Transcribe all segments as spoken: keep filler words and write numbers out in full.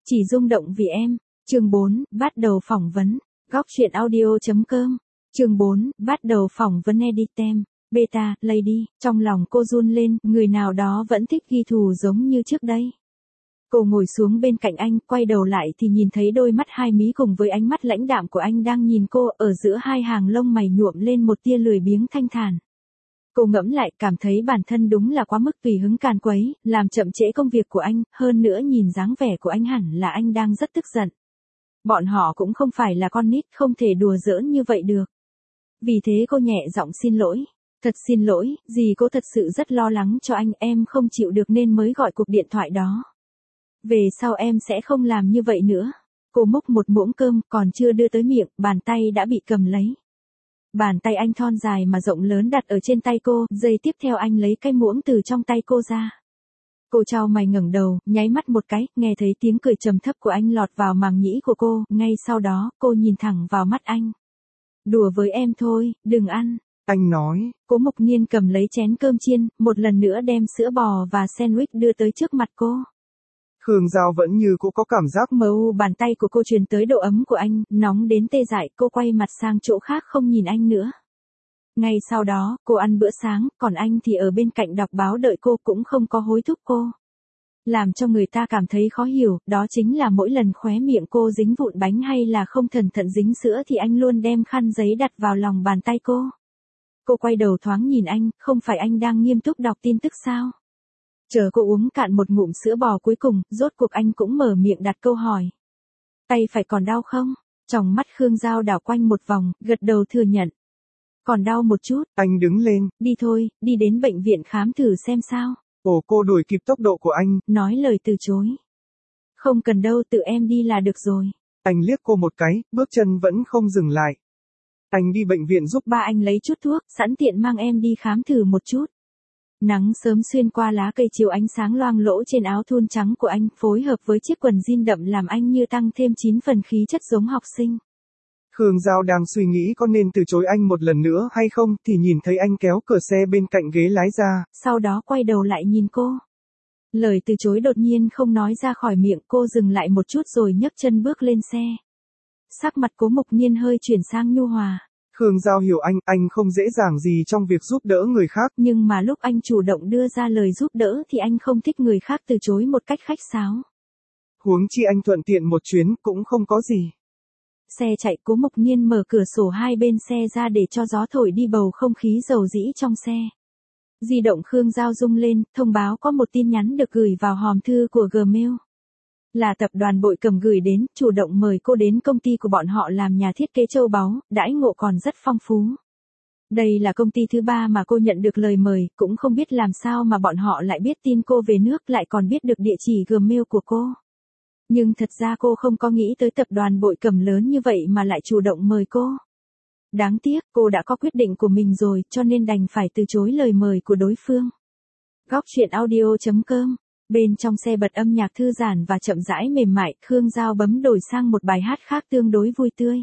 Chỉ rung động vì em. Chương bốn, bắt đầu phỏng vấn. Góc truyện audio.com. Chương bốn, bắt đầu phỏng vấn Editem. Beta, Lady, trong lòng cô run lên, người nào đó vẫn thích ghi thù giống như trước đây. Cô ngồi xuống bên cạnh anh, quay đầu lại thì nhìn thấy đôi mắt hai mí cùng với ánh mắt lãnh đạm của anh đang nhìn cô, ở giữa hai hàng lông mày nhuộm lên một tia lười biếng thanh thản. Cô ngẫm lại, cảm thấy bản thân đúng là quá mức tùy hứng càn quấy, làm chậm trễ công việc của anh, hơn nữa nhìn dáng vẻ của anh hẳn là anh đang rất tức giận. Bọn họ cũng không phải là con nít, không thể đùa giỡn như vậy được. Vì thế cô nhẹ giọng xin lỗi. Thật xin lỗi, dì cô thật sự rất lo lắng cho anh, em không chịu được nên mới gọi cuộc điện thoại đó. Về sau em sẽ không làm như vậy nữa. Cô múc một muỗng cơm, còn chưa đưa tới miệng, bàn tay đã bị cầm lấy. Bàn tay anh thon dài mà rộng lớn đặt ở trên tay cô, giây tiếp theo anh lấy cái muỗng từ trong tay cô ra. Cô chau mày ngẩng đầu, nháy mắt một cái, nghe thấy tiếng cười trầm thấp của anh lọt vào màng nhĩ của cô, ngay sau đó, cô nhìn thẳng vào mắt anh. Đùa với em thôi, đừng ăn. Anh nói. Cố Mộc Niên cầm lấy chén cơm chiên, một lần nữa đem sữa bò và sandwich đưa tới trước mặt cô. Khương Giao vẫn như cô có cảm giác mờ u bàn tay của cô truyền tới độ ấm của anh, nóng đến tê dại, cô quay mặt sang chỗ khác không nhìn anh nữa. Ngay sau đó, cô ăn bữa sáng, còn anh thì ở bên cạnh đọc báo đợi cô, cũng không có hối thúc cô. Làm cho người ta cảm thấy khó hiểu, đó chính là mỗi lần khóe miệng cô dính vụn bánh hay là không cẩn thận dính sữa thì anh luôn đem khăn giấy đặt vào lòng bàn tay cô. Cô quay đầu thoáng nhìn anh, không phải anh đang nghiêm túc đọc tin tức sao? Chờ cô uống cạn một ngụm sữa bò cuối cùng, rốt cuộc anh cũng mở miệng đặt câu hỏi. Tay phải còn đau không? Tròng mắt Khương Giao đảo quanh một vòng, gật đầu thừa nhận. Còn đau một chút. Anh đứng lên. Đi thôi, đi đến bệnh viện khám thử xem sao. Ồ, cô đuổi kịp tốc độ của anh. Nói lời từ chối. Không cần đâu, tự em đi là được rồi. Anh liếc cô một cái, bước chân vẫn không dừng lại. Anh đi bệnh viện giúp ba anh lấy chút thuốc, sẵn tiện mang em đi khám thử một chút. Nắng sớm xuyên qua lá cây chiếu ánh sáng loang lỗ trên áo thun trắng của anh, phối hợp với chiếc quần jean đậm làm anh như tăng thêm chín phần khí chất giống học sinh. Khương Giao đang suy nghĩ có nên từ chối anh một lần nữa hay không, thì nhìn thấy anh kéo cửa xe bên cạnh ghế lái ra. Sau đó quay đầu lại nhìn cô. Lời từ chối đột nhiên không nói ra khỏi miệng, cô dừng lại một chút rồi nhấc chân bước lên xe. Sắc mặt Cố Mộc Niên hơi chuyển sang nhu hòa. Khương Giao hiểu anh, anh không dễ dàng gì trong việc giúp đỡ người khác. Nhưng mà lúc anh chủ động đưa ra lời giúp đỡ thì anh không thích người khác từ chối một cách khách sáo. Huống chi anh thuận tiện một chuyến cũng không có gì. Xe chạy, Cố Mộc Niên mở cửa sổ hai bên xe ra để cho gió thổi đi bầu không khí dầu dĩ trong xe. Di động Khương Giao rung lên, thông báo có một tin nhắn được gửi vào hòm thư của Gmail. Là tập đoàn Bội Cầm gửi đến, chủ động mời cô đến công ty của bọn họ làm nhà thiết kế châu báu, đãi ngộ còn rất phong phú. Đây là công ty thứ ba mà cô nhận được lời mời, cũng không biết làm sao mà bọn họ lại biết tin cô về nước, lại còn biết được địa chỉ Gmail của cô. Nhưng thật ra cô không có nghĩ tới tập đoàn Bội Cầm lớn như vậy mà lại chủ động mời cô. Đáng tiếc, cô đã có quyết định của mình rồi, cho nên đành phải từ chối lời mời của đối phương. Góc truyện audio.com. Bên trong xe bật âm nhạc thư giãn và chậm rãi mềm mại, Khương Giao bấm đổi sang một bài hát khác tương đối vui tươi.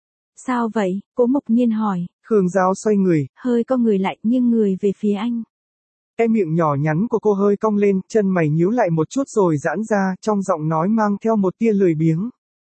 Sao vậy? Cố Mộc Niên hỏi. Khương Giao xoay người. Hơi co người lại, nghiêng người về phía anh. Cái miệng nhỏ nhắn của cô hơi cong lên, chân mày nhíu lại một chút rồi giãn ra, trong giọng nói mang theo một tia lười biếng.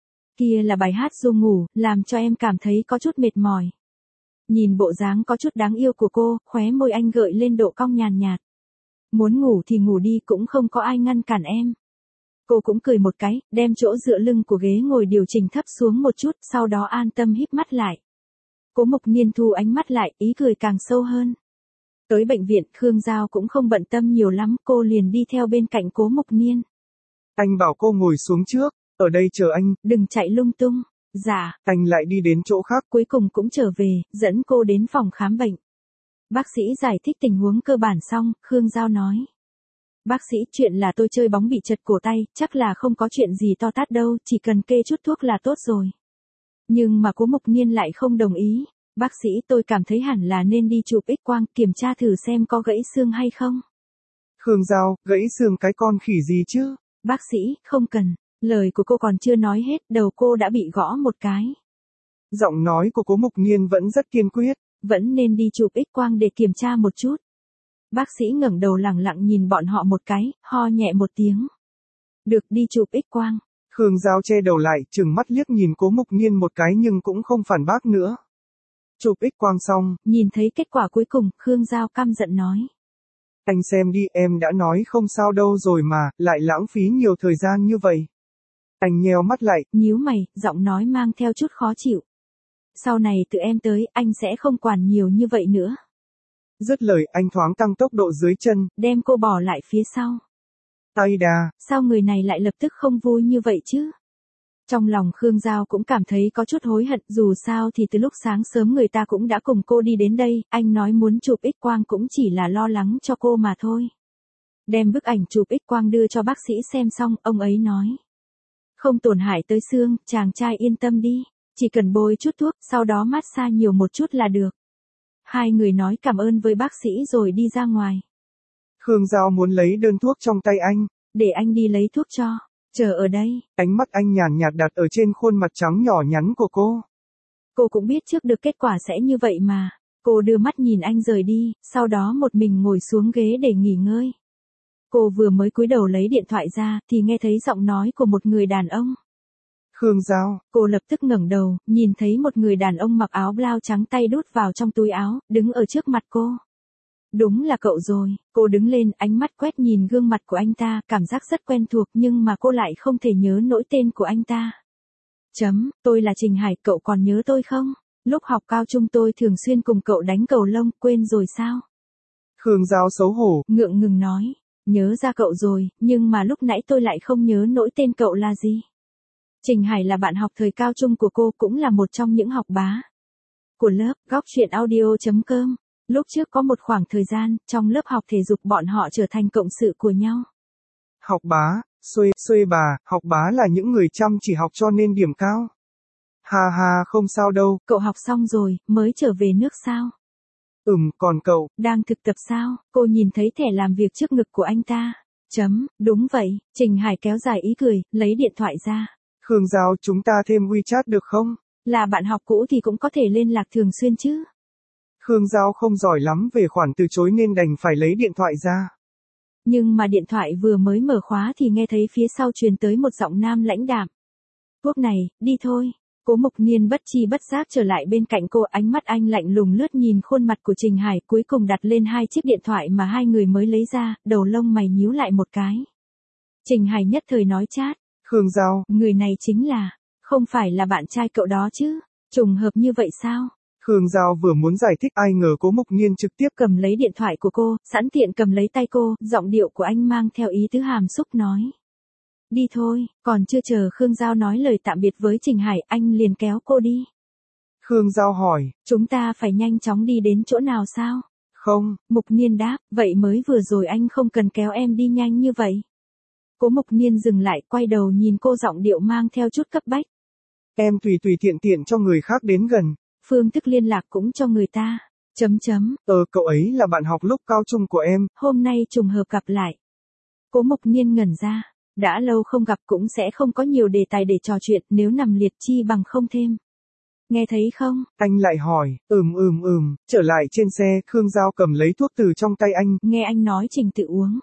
Kia là bài hát ru ngủ, làm cho em cảm thấy có chút mệt mỏi. Nhìn bộ dáng có chút đáng yêu của cô, khóe môi anh gợi lên độ cong nhàn nhạt. Muốn ngủ thì ngủ đi, cũng không có ai ngăn cản em. Cô cũng cười một cái, đem chỗ dựa lưng của ghế ngồi điều chỉnh thấp xuống một chút, sau đó an tâm híp mắt lại. Cố Mộc Niên thu ánh mắt lại, ý cười càng sâu hơn. Tới bệnh viện, Khương Giao cũng không bận tâm nhiều lắm, cô liền đi theo bên cạnh Cố Mộc Niên. Anh bảo cô ngồi xuống trước, ở đây chờ anh. Đừng chạy lung tung. Dạ. Anh lại đi đến chỗ khác. Cuối cùng cũng trở về, dẫn cô đến phòng khám bệnh. Bác sĩ giải thích tình huống cơ bản xong, Khương Giao nói. Bác sĩ, chuyện là tôi chơi bóng bị trật cổ tay, chắc là không có chuyện gì to tát đâu, chỉ cần kê chút thuốc là tốt rồi. Nhưng mà Cố Mộc Niên lại không đồng ý. Bác sĩ, tôi cảm thấy hẳn là nên đi chụp X quang, kiểm tra thử xem có gãy xương hay không. Khương Giao, gãy xương cái con khỉ gì chứ? Bác sĩ, không cần. Lời của cô còn chưa nói hết, đầu cô đã bị gõ một cái. Giọng nói của Cố Mộc Niên vẫn rất kiên quyết. Vẫn nên đi chụp X quang để kiểm tra một chút. Bác sĩ ngẩng đầu lẳng lặng nhìn bọn họ một cái, ho nhẹ một tiếng. Được, đi chụp X quang. Khương Giao che đầu lại, trừng mắt liếc nhìn Cố Mục Niên một cái nhưng cũng không phản bác nữa. Chụp X quang xong, nhìn thấy kết quả cuối cùng, Khương Giao căm giận nói. Anh xem đi, em đã nói không sao đâu rồi mà, lại lãng phí nhiều thời gian như vậy. Anh nheo mắt lại, nhíu mày, giọng nói mang theo chút khó chịu. Sau này tự em tới, anh sẽ không quản nhiều như vậy nữa. Dứt lời, anh thoáng tăng tốc độ dưới chân, đem cô bỏ lại phía sau. Ây đà, sao người này lại lập tức không vui như vậy chứ? Trong lòng Khương Giao cũng cảm thấy có chút hối hận, dù sao thì từ lúc sáng sớm người ta cũng đã cùng cô đi đến đây, anh nói muốn chụp X quang cũng chỉ là lo lắng cho cô mà thôi. Đem bức ảnh chụp X quang đưa cho bác sĩ xem xong, ông ấy nói. Không tổn hại tới xương, chàng trai yên tâm đi, chỉ cần bôi chút thuốc, sau đó massage nhiều một chút là được. Hai người nói cảm ơn với bác sĩ rồi đi ra ngoài. Khương Giao muốn lấy đơn thuốc trong tay anh. Để anh đi lấy thuốc cho. Chờ ở đây. Ánh mắt anh nhàn nhạt đặt ở trên khuôn mặt trắng nhỏ nhắn của cô. Cô cũng biết trước được kết quả sẽ như vậy mà. Cô đưa mắt nhìn anh rời đi, sau đó một mình ngồi xuống ghế để nghỉ ngơi. Cô vừa mới cúi đầu lấy điện thoại ra, thì nghe thấy giọng nói của một người đàn ông. Khương Giao. Cô lập tức ngẩng đầu, nhìn thấy một người đàn ông mặc áo blau trắng tay đút vào trong túi áo, đứng ở trước mặt cô. Đúng là cậu rồi, cô đứng lên, ánh mắt quét nhìn gương mặt của anh ta, cảm giác rất quen thuộc nhưng mà cô lại không thể nhớ nổi tên của anh ta. Chấm, tôi là Trình Hải, cậu còn nhớ tôi không? Lúc học cao trung tôi thường xuyên cùng cậu đánh cầu lông, quên rồi sao? Khương Giao xấu hổ, ngượng ngừng nói, nhớ ra cậu rồi, nhưng mà lúc nãy tôi lại không nhớ nổi tên cậu là gì. Trình Hải là bạn học thời cao trung của cô, cũng là một trong những học bá của lớp. Góc truyện audio chấm com. Lúc trước có một khoảng thời gian, trong lớp học thể dục bọn họ trở thành cộng sự của nhau. Học bá, xuê, xuê bà, học bá là những người chăm chỉ học cho nên điểm cao. Ha ha, không sao đâu. Cậu học xong rồi, mới trở về nước sao? Ừm, còn cậu? Đang thực tập sao? Cô nhìn thấy thẻ làm việc trước ngực của anh ta. Chấm, đúng vậy. Trình Hải kéo dài ý cười, lấy điện thoại ra. Khương Giao, chúng ta thêm WeChat được không? Là bạn học cũ thì cũng có thể liên lạc thường xuyên chứ. Khương Giao không giỏi lắm về khoản từ chối nên đành phải lấy điện thoại ra. Nhưng mà điện thoại vừa mới mở khóa thì nghe thấy phía sau truyền tới một giọng nam lãnh đạm. Thuốc này, đi thôi. Cố Mục Niên bất chi bất giác trở lại bên cạnh cô, ánh mắt anh lạnh lùng lướt nhìn khuôn mặt của Trình Hải, cuối cùng đặt lên hai chiếc điện thoại mà hai người mới lấy ra, đầu lông mày nhíu lại một cái. Trình Hải nhất thời nói chát. Khương Giao, người này chính là, không phải là bạn trai cậu đó chứ, trùng hợp như vậy sao? Khương Giao vừa muốn giải thích ai ngờ Cố Mục Niên trực tiếp cầm lấy điện thoại của cô, sẵn tiện cầm lấy tay cô, giọng điệu của anh mang theo ý tứ hàm xúc nói. Đi thôi, còn chưa chờ Khương Giao nói lời tạm biệt với Trình Hải, anh liền kéo cô đi. Khương Giao hỏi, chúng ta phải nhanh chóng đi đến chỗ nào sao? Không. Mục Niên đáp, vậy mới vừa rồi anh không cần kéo em đi nhanh như vậy. Cố Mục Niên dừng lại, quay đầu nhìn cô, giọng điệu mang theo chút cấp bách. Em tùy tùy tiện tiện cho người khác đến gần. Phương thức liên lạc cũng cho người ta. Chấm chấm. Ờ, cậu ấy là bạn học lúc cao trung của em. Hôm nay trùng hợp gặp lại. Cố Mục Niên ngẩn ra. Đã lâu không gặp cũng sẽ không có nhiều đề tài để trò chuyện, nếu nằm liệt chi bằng không thêm. Nghe thấy không? Anh lại hỏi, ừm ừm ừm, trở lại trên xe, Khương Giao cầm lấy thuốc từ trong tay anh. Nghe anh nói trình tự uống.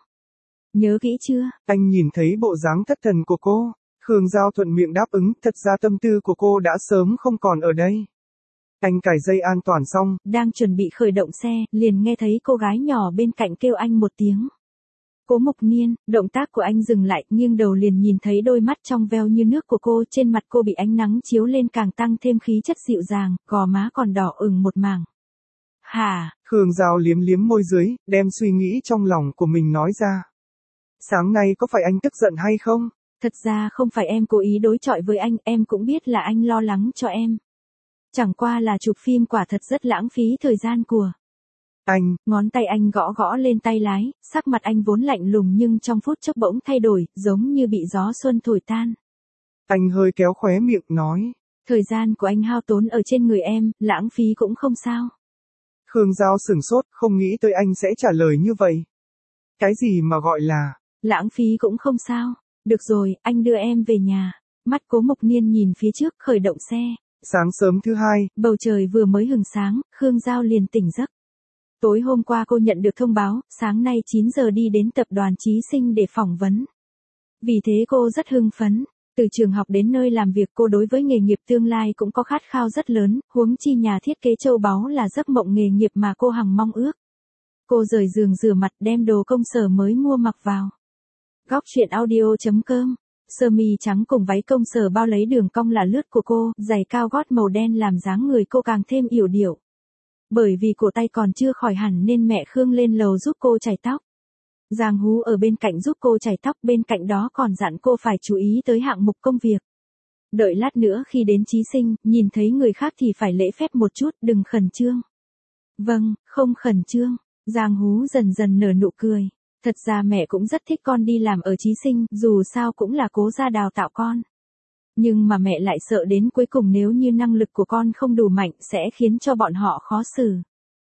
Nhớ kỹ chưa? Anh nhìn thấy bộ dáng thất thần của cô. Khương Giao thuận miệng đáp ứng, thật ra tâm tư của cô đã sớm không còn ở đây. Anh cài dây an toàn xong, đang chuẩn bị khởi động xe, liền nghe thấy cô gái nhỏ bên cạnh kêu anh một tiếng. Cố Mục Niên, động tác của anh dừng lại, nghiêng đầu liền nhìn thấy đôi mắt trong veo như nước của cô, trên mặt cô bị ánh nắng chiếu lên càng tăng thêm khí chất dịu dàng, gò má còn đỏ ửng một mảng. Hả? Khương Giao liếm liếm môi dưới, đem suy nghĩ trong lòng của mình nói ra. Sáng nay có phải anh tức giận hay không? Thật ra không phải em cố ý đối chọi với anh, em cũng biết là anh lo lắng cho em. Chẳng qua là chụp phim quả thật rất lãng phí thời gian của anh. Ngón tay anh gõ gõ lên tay lái, sắc mặt anh vốn lạnh lùng nhưng trong phút chốc bỗng thay đổi, giống như bị gió xuân thổi tan. Anh hơi kéo khóe miệng nói. Thời gian của anh hao tốn ở trên người em, lãng phí cũng không sao. Khương Giao sửng sốt, không nghĩ tới anh sẽ trả lời như vậy. Cái gì mà gọi là lãng phí cũng không sao. Được rồi, anh đưa em về nhà. Mắt Cố Mục Niên nhìn phía trước, khởi động xe. Sáng sớm thứ hai, bầu trời vừa mới hừng sáng, Khương Giao liền tỉnh giấc. Tối hôm qua cô nhận được thông báo, sáng nay chín giờ đi đến tập đoàn Chí Sinh để phỏng vấn. Vì thế cô rất hưng phấn. Từ trường học đến nơi làm việc cô đối với nghề nghiệp tương lai cũng có khát khao rất lớn, huống chi nhà thiết kế châu báu là giấc mộng nghề nghiệp mà cô hằng mong ước. Cô rời giường rửa mặt đem đồ công sở mới mua mặc vào. Góc truyện audio.com. Sơ mi trắng cùng váy công sở bao lấy đường cong là lướt của cô, giày cao gót màu đen làm dáng người cô càng thêm yểu điệu. Bởi vì cổ tay còn chưa khỏi hẳn nên mẹ Khương lên lầu giúp cô chải tóc. Giang Hú ở bên cạnh giúp cô chải tóc, bên cạnh đó còn dặn cô phải chú ý tới hạng mục công việc. Đợi lát nữa khi đến Chí Sinh, nhìn thấy người khác thì phải lễ phép một chút, đừng khẩn trương. Vâng, không khẩn trương. Giang Hú dần dần nở nụ cười. Thật ra mẹ cũng rất thích con đi làm ở Chí Sinh, dù sao cũng là cố gia đào tạo con. Nhưng mà mẹ lại sợ đến cuối cùng nếu như năng lực của con không đủ mạnh sẽ khiến cho bọn họ khó xử.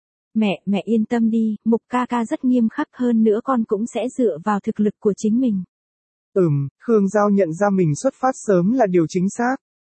Mẹ, mẹ yên tâm đi, Mục ca ca rất nghiêm khắc, hơn nữa con cũng sẽ dựa vào thực lực của chính mình. Ừm, Khương Giao nhận ra mình xuất phát sớm là điều chính xác.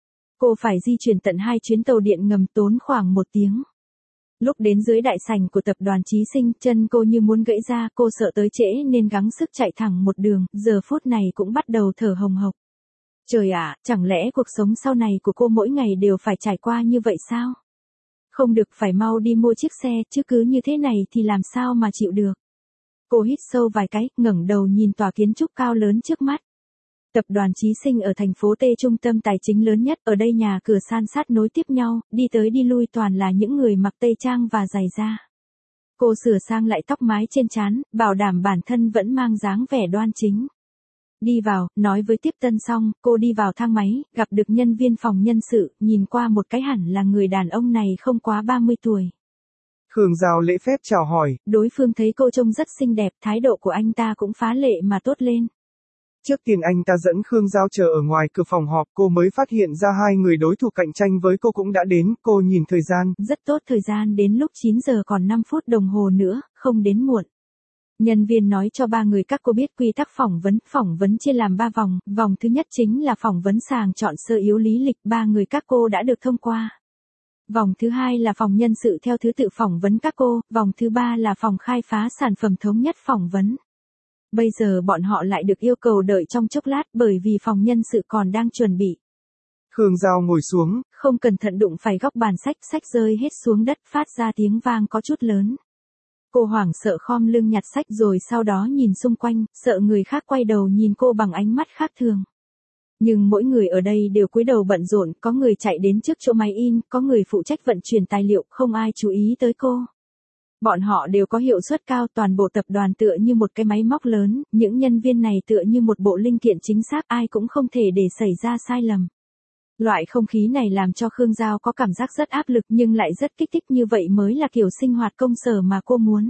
Cô phải di chuyển tận hai chuyến tàu điện ngầm tốn khoảng một tiếng. Lúc đến dưới đại sảnh của tập đoàn Chí Sinh, chân cô như muốn gãy ra, cô sợ tới trễ nên gắng sức chạy thẳng một đường, giờ phút này cũng bắt đầu thở hồng hộc. Trời ạ, chẳng lẽ cuộc sống sau này của cô mỗi ngày đều phải trải qua như vậy sao? Không được, phải mau đi mua chiếc xe, chứ cứ như thế này thì làm sao mà chịu được. Cô hít sâu vài cái, ngẩng đầu nhìn tòa kiến trúc cao lớn trước mắt. Tập đoàn Chí Sinh ở thành phố T, trung tâm tài chính lớn nhất, ở đây nhà cửa san sát nối tiếp nhau, đi tới đi lui toàn là những người mặc tây trang và giày da. Cô sửa sang lại tóc mái trên trán, bảo đảm bản thân vẫn mang dáng vẻ đoan chính. Đi vào, nói với tiếp tân xong, cô đi vào thang máy, gặp được nhân viên phòng nhân sự, nhìn qua một cái hẳn là người đàn ông này không quá ba mươi tuổi. Khương Giao lễ phép chào hỏi. Đối phương thấy cô trông rất xinh đẹp, thái độ của anh ta cũng phá lệ mà tốt lên. Trước tiên anh ta dẫn Khương Giao chờ ở ngoài cửa phòng họp, cô mới phát hiện ra hai người đối thủ cạnh tranh với cô cũng đã đến, cô nhìn thời gian. Rất tốt, thời gian đến lúc chín giờ còn năm phút đồng hồ nữa, không đến muộn. Nhân viên nói cho ba người các cô biết quy tắc phỏng vấn, phỏng vấn chia làm ba vòng, vòng thứ nhất chính là phỏng vấn sàng chọn sơ yếu lý lịch, ba người các cô đã được thông qua. Vòng thứ hai là phòng nhân sự theo thứ tự phỏng vấn các cô, vòng thứ ba là phòng khai phá sản phẩm thống nhất phỏng vấn. Bây giờ bọn họ lại được yêu cầu đợi trong chốc lát bởi vì phòng nhân sự còn đang chuẩn bị. Khương Giao ngồi xuống, không cẩn thận đụng phải góc bàn sách, sách rơi hết xuống đất phát ra tiếng vang có chút lớn. Cô hoảng sợ khom lưng nhặt sách rồi sau đó nhìn xung quanh, sợ người khác quay đầu nhìn cô bằng ánh mắt khác thường. Nhưng mỗi người ở đây đều cúi đầu bận rộn, có người chạy đến trước chỗ máy in, có người phụ trách vận chuyển tài liệu, không ai chú ý tới cô. Bọn họ đều có hiệu suất cao, toàn bộ tập đoàn tựa như một cái máy móc lớn, những nhân viên này tựa như một bộ linh kiện chính xác, ai cũng không thể để xảy ra sai lầm. Loại không khí này làm cho Khương Giao có cảm giác rất áp lực nhưng lại rất kích thích, như vậy mới là kiểu sinh hoạt công sở mà cô muốn.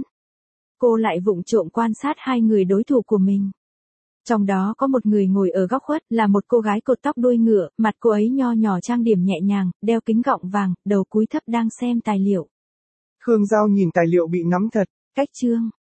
Cô lại vụng trộm quan sát hai người đối thủ của mình. Trong đó có một người ngồi ở góc khuất, là một cô gái cột tóc đuôi ngựa, mặt cô ấy nho nhỏ trang điểm nhẹ nhàng, đeo kính gọng vàng, đầu cúi thấp đang xem tài liệu. Khương Giao nhìn tài liệu bị nắm thật. Cách chương.